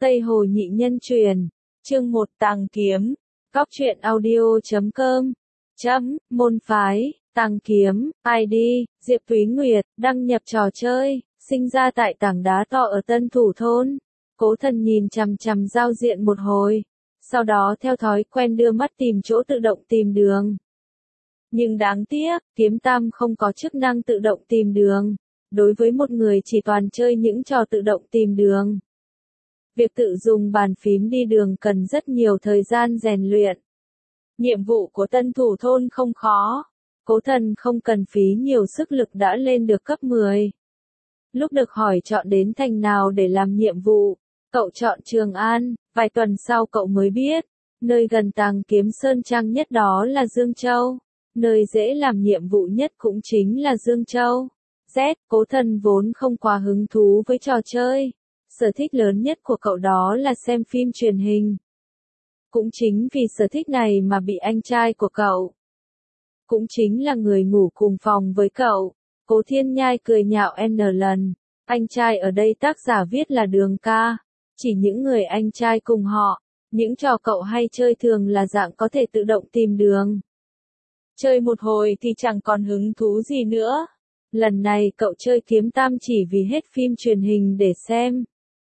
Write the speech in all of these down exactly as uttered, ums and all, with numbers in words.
Tây Hồ Nhị Nhân Truyền, chương một Tàng Kiếm, Cóc truyện audio chấm com, chấm, môn phái, Tàng Kiếm, i đê, Diệp Thúy Nguyệt, đăng nhập trò chơi, sinh ra tại tảng đá to ở Tân Thủ Thôn. Cố Thần nhìn chằm chằm giao diện một hồi, sau đó theo thói quen đưa mắt tìm chỗ tự động tìm đường. Nhưng đáng tiếc, kiếm tam không có chức năng tự động tìm đường. Đối với một người chỉ toàn chơi những trò tự động tìm đường, việc tự dùng bàn phím đi đường cần rất nhiều thời gian rèn luyện. Nhiệm vụ của Tân Thủ Thôn không khó. Cố Thần không cần phí nhiều sức lực đã lên được cấp mười. Lúc được hỏi chọn đến thành nào để làm nhiệm vụ, cậu chọn Trường An. Vài tuần sau cậu mới biết, nơi gần Tàng Kiếm Sơn Trang nhất đó là Dương Châu. Nơi dễ làm nhiệm vụ nhất cũng chính là Dương Châu. Z, Cố Thần vốn không quá hứng thú với trò chơi. Sở thích lớn nhất của cậu đó là xem phim truyền hình. Cũng chính vì sở thích này mà bị anh trai của cậu, cũng chính là người ngủ cùng phòng với cậu, Cố Thiên Nhai cười nhạo n lần. Anh trai ở đây tác giả viết là Đường ca. Chỉ những người anh trai cùng họ, những trò cậu hay chơi thường là dạng có thể tự động tìm đường. Chơi một hồi thì chẳng còn hứng thú gì nữa. Lần này cậu chơi kiếm tam chỉ vì hết phim truyền hình để xem.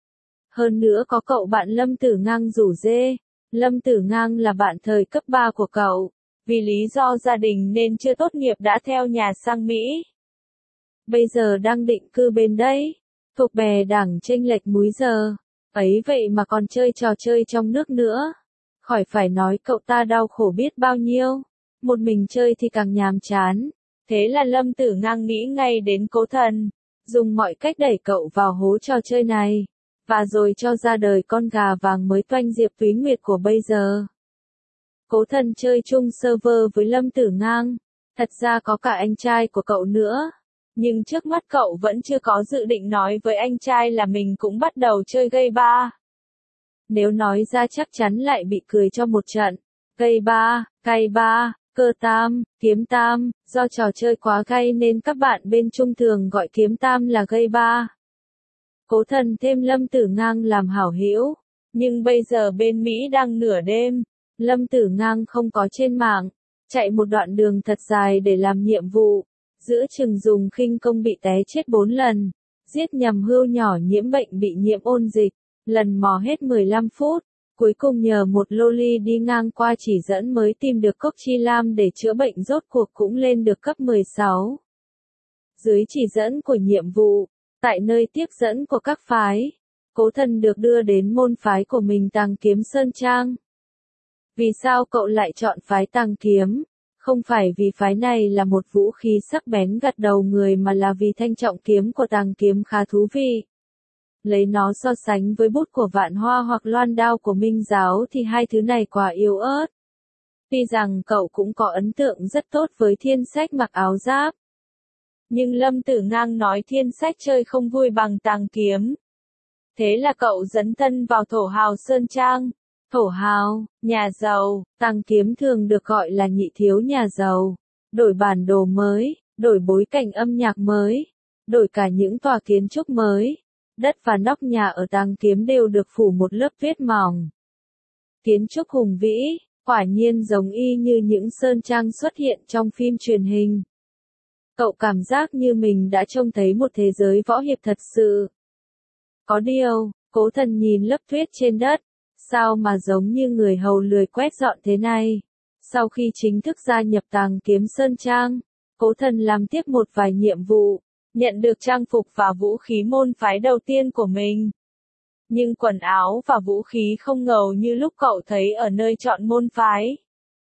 Hơn nữa có cậu bạn Lâm Tử Ngang rủ dê. Lâm Tử Ngang là bạn thời cấp ba của cậu. Vì lý do gia đình nên chưa tốt nghiệp đã theo nhà sang Mỹ. Bây giờ đang định cư bên đấy. Thuộc bè đảng chênh lệch múi giờ. Ấy vậy mà còn chơi trò chơi trong nước nữa. Khỏi phải nói cậu ta đau khổ biết bao nhiêu. Một mình chơi thì càng nhàm chán. Thế là Lâm Tử Ngang nghĩ ngay đến Cố Thần. Dùng mọi cách đẩy cậu vào hố trò chơi này. Và rồi cho ra đời con gà vàng mới toanh Diệp Thúy Nguyệt của bây giờ. Cố Thần chơi chung server với Lâm Tử Ngang. Thật ra có cả anh trai của cậu nữa. Nhưng trước mắt cậu vẫn chưa có dự định nói với anh trai là mình cũng bắt đầu chơi gây ba. Nếu nói ra chắc chắn lại bị cười cho một trận. Gây ba, cay ba, cơ tam, kiếm tam, do trò chơi quá gay nên các bạn bên Trung thường gọi kiếm tam là gây ba. Cố Thần thêm Lâm Tử Ngang làm hảo hữu, nhưng bây giờ bên Mỹ đang nửa đêm, Lâm Tử Ngang không có trên mạng, chạy một đoạn đường thật dài để làm nhiệm vụ, giữa chừng dùng khinh công bị té chết bốn lần, giết nhầm hươu nhỏ nhiễm bệnh bị nhiễm ôn dịch, lần mò hết mười lăm phút, cuối cùng nhờ một loli đi ngang qua chỉ dẫn mới tìm được cốc chi lam để chữa bệnh rốt cuộc cũng lên được cấp mười sáu. Dưới chỉ dẫn của nhiệm vụ, tại nơi tiếp dẫn của các phái, Cố Thần được đưa đến môn phái của mình Tàng Kiếm Sơn Trang. Vì sao cậu lại chọn phái Tàng Kiếm? Không phải vì phái này là một vũ khí sắc bén gặt đầu người mà là vì thanh trọng kiếm của Tàng Kiếm khá thú vị. Lấy nó so sánh với bút của Vạn Hoa hoặc loan đao của Minh Giáo thì hai thứ này quá yếu ớt. Tuy rằng cậu cũng có ấn tượng rất tốt với Thiên Sách mặc áo giáp. Nhưng Lâm Tử Ngang nói Thiên Sách chơi không vui bằng Tàng Kiếm. Thế là cậu dấn thân vào Thổ Hào Sơn Trang. Thổ Hào, nhà giàu, Tàng Kiếm thường được gọi là nhị thiếu nhà giàu. Đổi bản đồ mới, đổi bối cảnh âm nhạc mới, đổi cả những tòa kiến trúc mới. Đất và nóc nhà ở Tàng Kiếm đều được phủ một lớp tuyết mỏng. Kiến trúc hùng vĩ, quả nhiên giống y như những sơn trang xuất hiện trong phim truyền hình. Cậu cảm giác như mình đã trông thấy một thế giới võ hiệp thật sự. Có điều, Cố Thần nhìn lớp tuyết trên đất, sao mà giống như người hầu lười quét dọn thế này. Sau khi chính thức gia nhập Tàng Kiếm Sơn Trang, Cố Thần làm tiếp một vài nhiệm vụ, nhận được trang phục và vũ khí môn phái đầu tiên của mình. Nhưng quần áo và vũ khí không ngầu như lúc cậu thấy ở nơi chọn môn phái.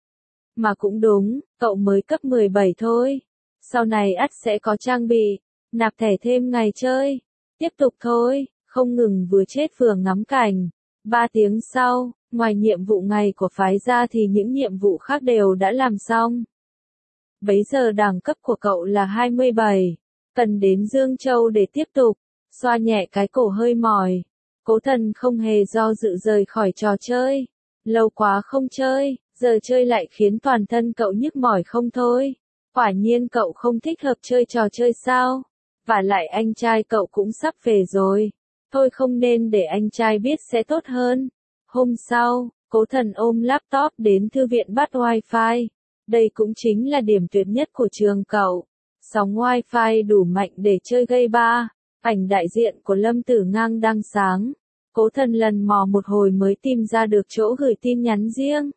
Mà cũng đúng, cậu mới cấp mười bảy thôi. Sau này ắt sẽ có trang bị, nạp thẻ thêm ngày chơi. Tiếp tục thôi, không ngừng vừa chết vừa ngắm cảnh. Ba tiếng sau, ngoài nhiệm vụ ngày của phái ra thì những nhiệm vụ khác đều đã làm xong. Bấy giờ đẳng cấp của cậu là hai mươi bảy. Cần đến Dương Châu để tiếp tục. Xoa nhẹ cái cổ hơi mỏi. Cố Thần không hề do dự rời khỏi trò chơi. Lâu quá không chơi, giờ chơi lại khiến toàn thân cậu nhức mỏi không thôi. Quả nhiên cậu không thích hợp chơi trò chơi sao? Và lại anh trai cậu cũng sắp về rồi. Thôi không nên để anh trai biết sẽ tốt hơn. Hôm sau, Cố Thần ôm laptop đến thư viện bắt wifi. Đây cũng chính là điểm tuyệt nhất của trường cậu. Sóng wifi đủ mạnh để chơi game ba. Ảnh đại diện của Lâm Tử Ngang đang sáng. Cố Thần lần mò một hồi mới tìm ra được chỗ gửi tin nhắn riêng.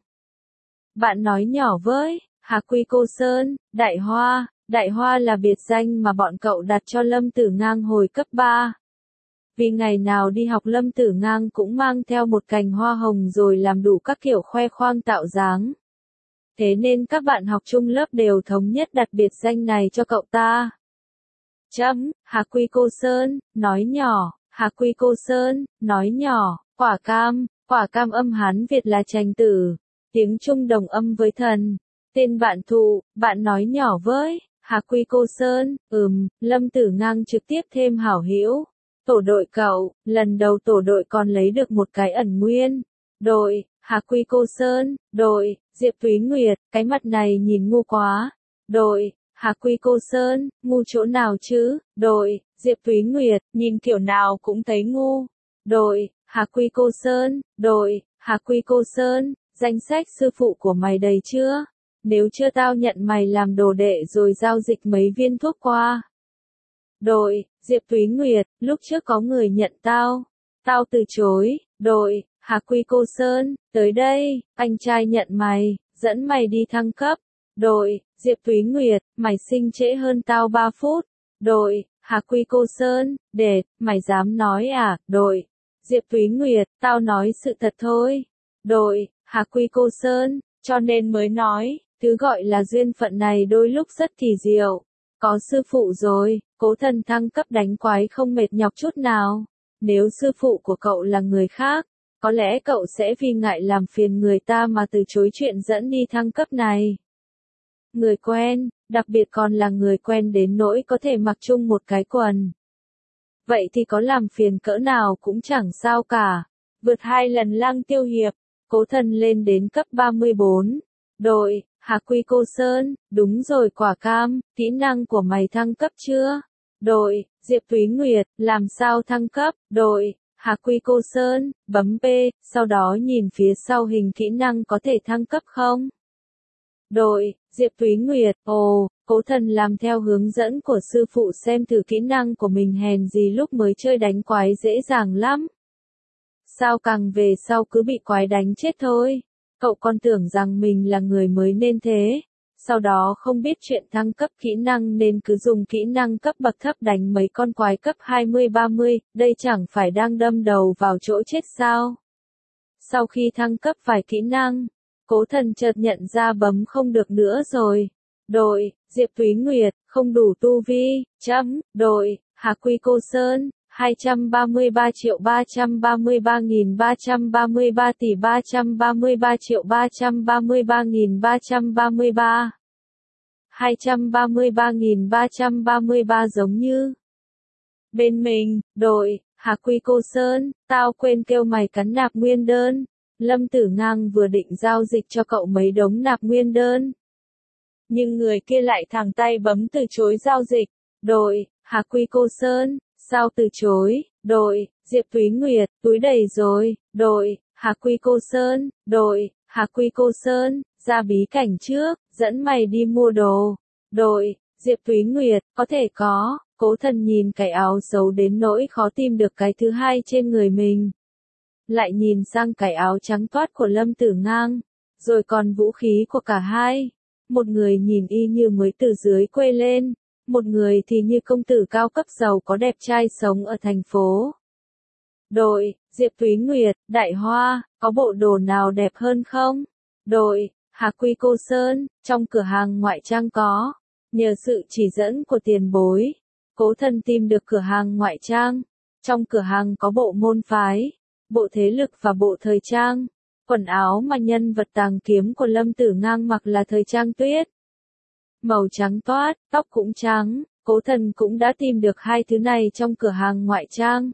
Bạn nói nhỏ với, Hà Quy Cô Sơn, Đại Hoa. Đại Hoa là biệt danh mà bọn cậu đặt cho Lâm Tử Ngang hồi cấp ba. Vì ngày nào đi học Lâm Tử Ngang cũng mang theo một cành hoa hồng rồi làm đủ các kiểu khoe khoang tạo dáng. Thế nên các bạn học chung lớp đều thống nhất đặt biệt danh này cho cậu ta. Chấm, Hà Quy Cô Sơn, nói nhỏ, Hà Quy Cô Sơn, nói nhỏ, quả cam, quả cam âm Hán Việt là trành tử, tiếng Trung đồng âm với thần. Tên bạn thụ, bạn nói nhỏ với, Hà Quy Cô Sơn, ừm, Lâm Tử Ngang trực tiếp thêm hảo hữu. Tổ đội cậu, lần đầu tổ đội còn lấy được một cái ẩn nguyên. Đội, Hà Quy Cô Sơn, đội, Diệp Thúy Nguyệt, cái mặt này nhìn ngu quá. Đội, Hà Quy Cô Sơn, ngu chỗ nào chứ? Đội, Diệp Thúy Nguyệt, nhìn kiểu nào cũng thấy ngu. Đội, Hà Quy Cô Sơn, đội, Hà Quy Cô Sơn, danh sách sư phụ của mày đầy chưa? Nếu chưa tao nhận mày làm đồ đệ rồi giao dịch mấy viên thuốc qua. Đội, Diệp Thúy Nguyệt, lúc trước có người nhận tao. Tao từ chối. Đội, Hà Quy Cô Sơn, tới đây, anh trai nhận mày, dẫn mày đi thăng cấp. Đội, Diệp Thúy Nguyệt, mày sinh trễ hơn tao ba phút. Đội, Hà Quy Cô Sơn, đệt, mày dám nói à? Đội, Diệp Thúy Nguyệt, tao nói sự thật thôi. Đội, Hà Quy Cô Sơn, cho nên mới nói, thứ gọi là duyên phận này đôi lúc rất kỳ diệu. Có sư phụ rồi, Cố Thần thăng cấp đánh quái không mệt nhọc chút nào. Nếu sư phụ của cậu là người khác, có lẽ cậu sẽ vì ngại làm phiền người ta mà từ chối chuyện dẫn đi thăng cấp này. Người quen, đặc biệt còn là người quen đến nỗi có thể mặc chung một cái quần. Vậy thì có làm phiền cỡ nào cũng chẳng sao cả. Vượt hai lần Lăng Tiêu Hiệp, Cố Thần lên đến cấp ba mươi bốn. Đội, Hà Quy Cô Sơn, đúng rồi quả cam, kỹ năng của mày thăng cấp chưa? Đội, Diệp Thúy Nguyệt, làm sao thăng cấp? Đội, Hà Quy Cô Sơn, bấm P, sau đó nhìn phía sau hình kỹ năng có thể thăng cấp không? Đội, Diệp Thúy Nguyệt, ồ, Cố Thần làm theo hướng dẫn của sư phụ xem thử kỹ năng của mình hèn gì lúc mới chơi đánh quái dễ dàng lắm. Sao càng về sau cứ bị quái đánh chết thôi. Cậu còn tưởng rằng mình là người mới nên thế. Sau đó không biết chuyện thăng cấp kỹ năng nên cứ dùng kỹ năng cấp bậc thấp đánh mấy con quái cấp hai mươi ba mươi, đây chẳng phải đang đâm đầu vào chỗ chết sao. Sau khi thăng cấp vài kỹ năng, Cố Thần chợt nhận ra bấm không được nữa rồi. Đội, Diệp Thúy Nguyệt, không đủ tu vi, chấm, đội, Hà Quy Cô Sơn, hai trăm ba mươi ba triệu ba trăm ba mươi ba nghìn ba trăm ba mươi ba tỷ ba trăm ba mươi ba triệu ba trăm ba mươi ba nghìn ba trăm ba mươi ba. hai trăm ba mươi ba nghìn ba trăm ba mươi ba giống như. Bên mình, đội, Hà Quy Cô Sơn, tao quên kêu mày cắn nạp nguyên đơn. Lâm Tử Ngang vừa định giao dịch cho cậu mấy đống nạp nguyên đơn. Nhưng người kia lại thẳng tay bấm từ chối giao dịch. Đội, Hà Quy Cô Sơn, sao từ chối? Đội, Diệp Thúy Nguyệt, túi đầy rồi. Đội, Hà Quy Cô Sơn, đội, Hà Quy Cô Sơn, ra bí cảnh trước, dẫn mày đi mua đồ. Đội, Diệp Thúy Nguyệt, có thể có. Cố Thần nhìn cái áo xấu đến nỗi khó tìm được cái thứ hai trên người mình. Lại nhìn sang cái áo trắng toát của Lâm Tử Ngang, rồi còn vũ khí của cả hai. Một người nhìn y như mới từ dưới quê lên, một người thì như công tử cao cấp giàu có đẹp trai sống ở thành phố. Đội, Diệp Thúy Nguyệt, Đại Hoa, có bộ đồ nào đẹp hơn không? Đội, Hà Quy Cô Sơn, trong cửa hàng ngoại trang có. Nhờ sự chỉ dẫn của tiền bối, Cố Thần tìm được cửa hàng ngoại trang. Trong cửa hàng có bộ môn phái, bộ thế lực và bộ thời trang. Quần áo mà nhân vật tàng kiếm của Lâm Tử Ngang mặc là thời trang tuyết. Màu trắng toát, tóc cũng trắng, Cố Thần cũng đã tìm được hai thứ này trong cửa hàng ngoại trang.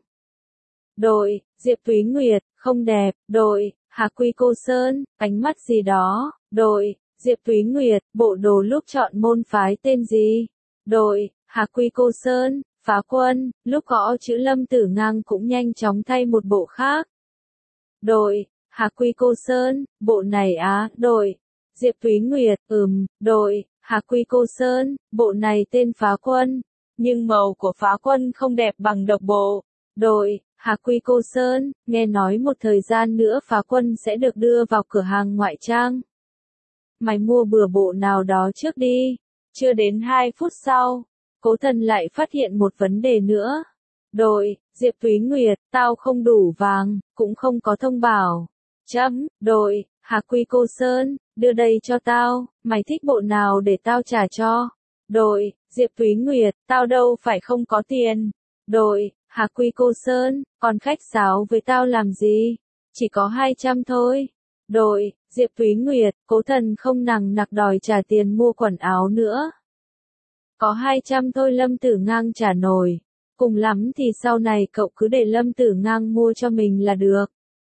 Đội, Diệp Thúy Nguyệt, không đẹp. Đội, Hà Quy Cô Sơn, ánh mắt gì đó. Đội, Diệp Thúy Nguyệt, bộ đồ lúc chọn môn phái tên gì? Đội, Hà Quy Cô Sơn, Phá quân, lúc gõ chữ Lâm Tử Ngang cũng nhanh chóng thay một bộ khác. Đội, Hà Quy Cô Sơn, bộ này á, đội. Diệp Thúy Nguyệt, ừm, đội, Hà Quy Cô Sơn, bộ này tên Phá quân. Nhưng màu của Phá quân không đẹp bằng độc bộ. Đội, Hà Quy Cô Sơn, nghe nói một thời gian nữa Phá quân sẽ được đưa vào cửa hàng ngoại trang. Mày mua bừa bộ nào đó trước đi. Chưa đến hai phút sau, Cố Thần lại phát hiện một vấn đề nữa. Đội, Diệp Thúy Nguyệt, tao không đủ vàng, cũng không có thông bảo. Chấm, đội, Hà Quy Cô Sơn, đưa đây cho tao, mày thích bộ nào để tao trả cho. Đội, Diệp Thúy Nguyệt, tao đâu phải không có tiền. Đội, Hà Quy Cô Sơn, còn khách sáo với tao làm gì? Chỉ có hai trăm thôi. Đội, Diệp Thúy Nguyệt, Cố Thần không nằng nặc đòi trả tiền mua quần áo nữa. Có hai trăm thôi Lâm Tử Ngang trả nổi. Cùng lắm thì sau này cậu cứ để Lâm Tử Ngang mua cho mình là được.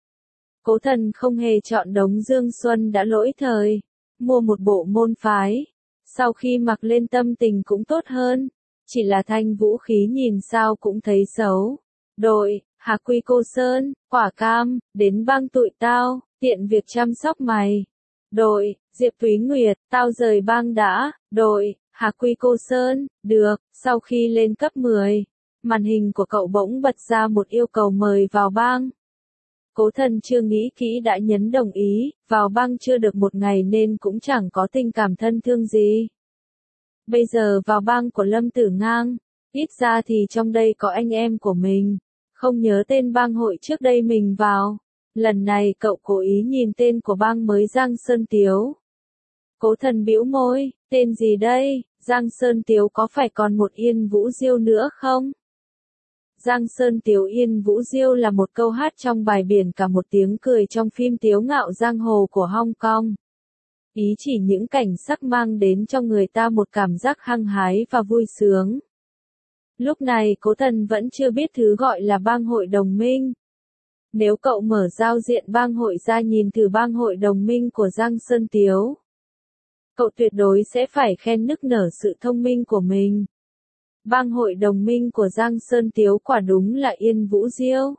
Cố Thần không hề chọn đống Dương Xuân đã lỗi thời. Mua một bộ môn phái. Sau khi mặc lên tâm tình cũng tốt hơn. Chỉ là thanh vũ khí nhìn sao cũng thấy xấu. Đội, Hà Quy Cô Sơn, quả cam, đến bang tụi tao, tiện việc chăm sóc mày. Đội, Diệp Thúy Nguyệt, tao rời bang đã. Đội, Hà Quy Cô Sơn, được. Sau khi lên cấp mười, màn hình của cậu bỗng bật ra một yêu cầu mời vào bang. Cố Thần chưa nghĩ kỹ đã nhấn đồng ý, vào bang chưa được một ngày nên cũng chẳng có tình cảm thân thương gì. Bây giờ vào bang của Lâm Tử Ngang, ít ra thì trong đây có anh em của mình. Không nhớ tên bang hội trước đây mình vào. Lần này cậu cố ý nhìn tên của bang mới Giang Sơn Tiếu. Cố Thần bĩu môi, tên gì đây? Giang Sơn Tiếu có phải còn một Yên Vũ Diêu nữa không? Giang Sơn Tiếu Yên Vũ Diêu là một câu hát trong bài biển cả một tiếng cười trong phim Tiếu Ngạo Giang Hồ của Hong Kong. Ý chỉ những cảnh sắc mang đến cho người ta một cảm giác hăng hái và vui sướng. Lúc này Cố Thần vẫn chưa biết thứ gọi là bang hội đồng minh. Nếu cậu mở giao diện bang hội ra nhìn thử bang hội đồng minh của Giang Sơn Tiếu, cậu tuyệt đối sẽ phải khen nức nở sự thông minh của mình. Bang hội đồng minh của Giang Sơn Tiếu quả đúng là Yên Vũ Diêu.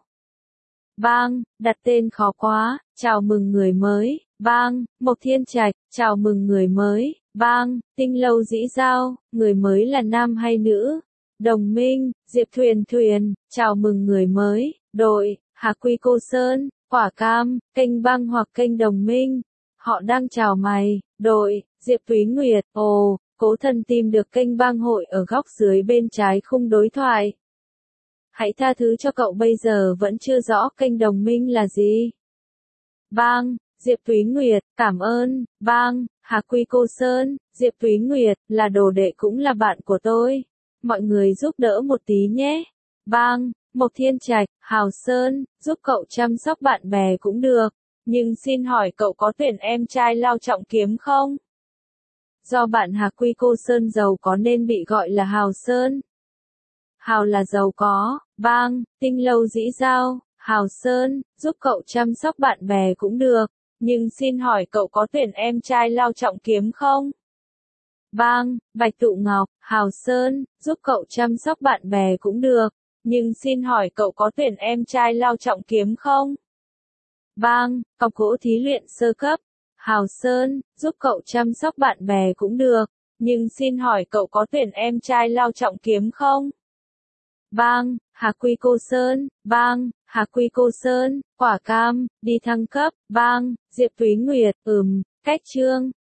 Bang, đặt tên khó quá, chào mừng người mới. Bang, Mộc Thiên Trạch, chào mừng người mới. Bang, Tinh Lâu Dĩ Giao, người mới là nam hay nữ? Đồng minh, Diệp Thuyền Thuyền, chào mừng người mới. Đội, Hà Quy Cô Sơn, quả cam, kênh bang hoặc kênh đồng minh. Họ đang chào mày. Đội, Diệp Thúy Nguyệt, ồ, Cố Thần tìm được kênh bang hội ở góc dưới bên trái khung đối thoại. Hãy tha thứ cho cậu bây giờ vẫn chưa rõ kênh đồng minh là gì. Bang, Diệp Thúy Nguyệt, cảm ơn. Bang, Hà Quy Cô Sơn, Diệp Thúy Nguyệt, là đồ đệ cũng là bạn của tôi. Mọi người giúp đỡ một tí nhé. Bang, Mộc Thiên Trạch, Hào Sơn, giúp cậu chăm sóc bạn bè cũng được. Nhưng xin hỏi cậu có tuyển em trai Lao Trọng Kiếm không? Do bạn Hà Quy Cô Sơn giàu có nên bị gọi là Hào Sơn. Hào là giàu có. Bang, Tinh Lâu Dĩ Giao, Hào Sơn, giúp cậu chăm sóc bạn bè cũng được. Nhưng xin hỏi cậu có tuyển em trai Lao Trọng Kiếm không? Bang, Bạch Tụ Ngọc, Hào Sơn, giúp cậu chăm sóc bạn bè cũng được. Nhưng xin hỏi cậu có tuyển em trai Lao Trọng Kiếm không? Bang, Cọc Gỗ Thí Luyện Sơ Cấp, Hào Sơn, giúp cậu chăm sóc bạn bè cũng được. Nhưng xin hỏi cậu có tuyển em trai Lao Trọng Kiếm không? Bang, Hà Quy Cô Sơn. Bang, Hà Quy Cô Sơn, quả cam, đi thăng cấp. Bang, Diệp Thúy Nguyệt, ừm, cách chương.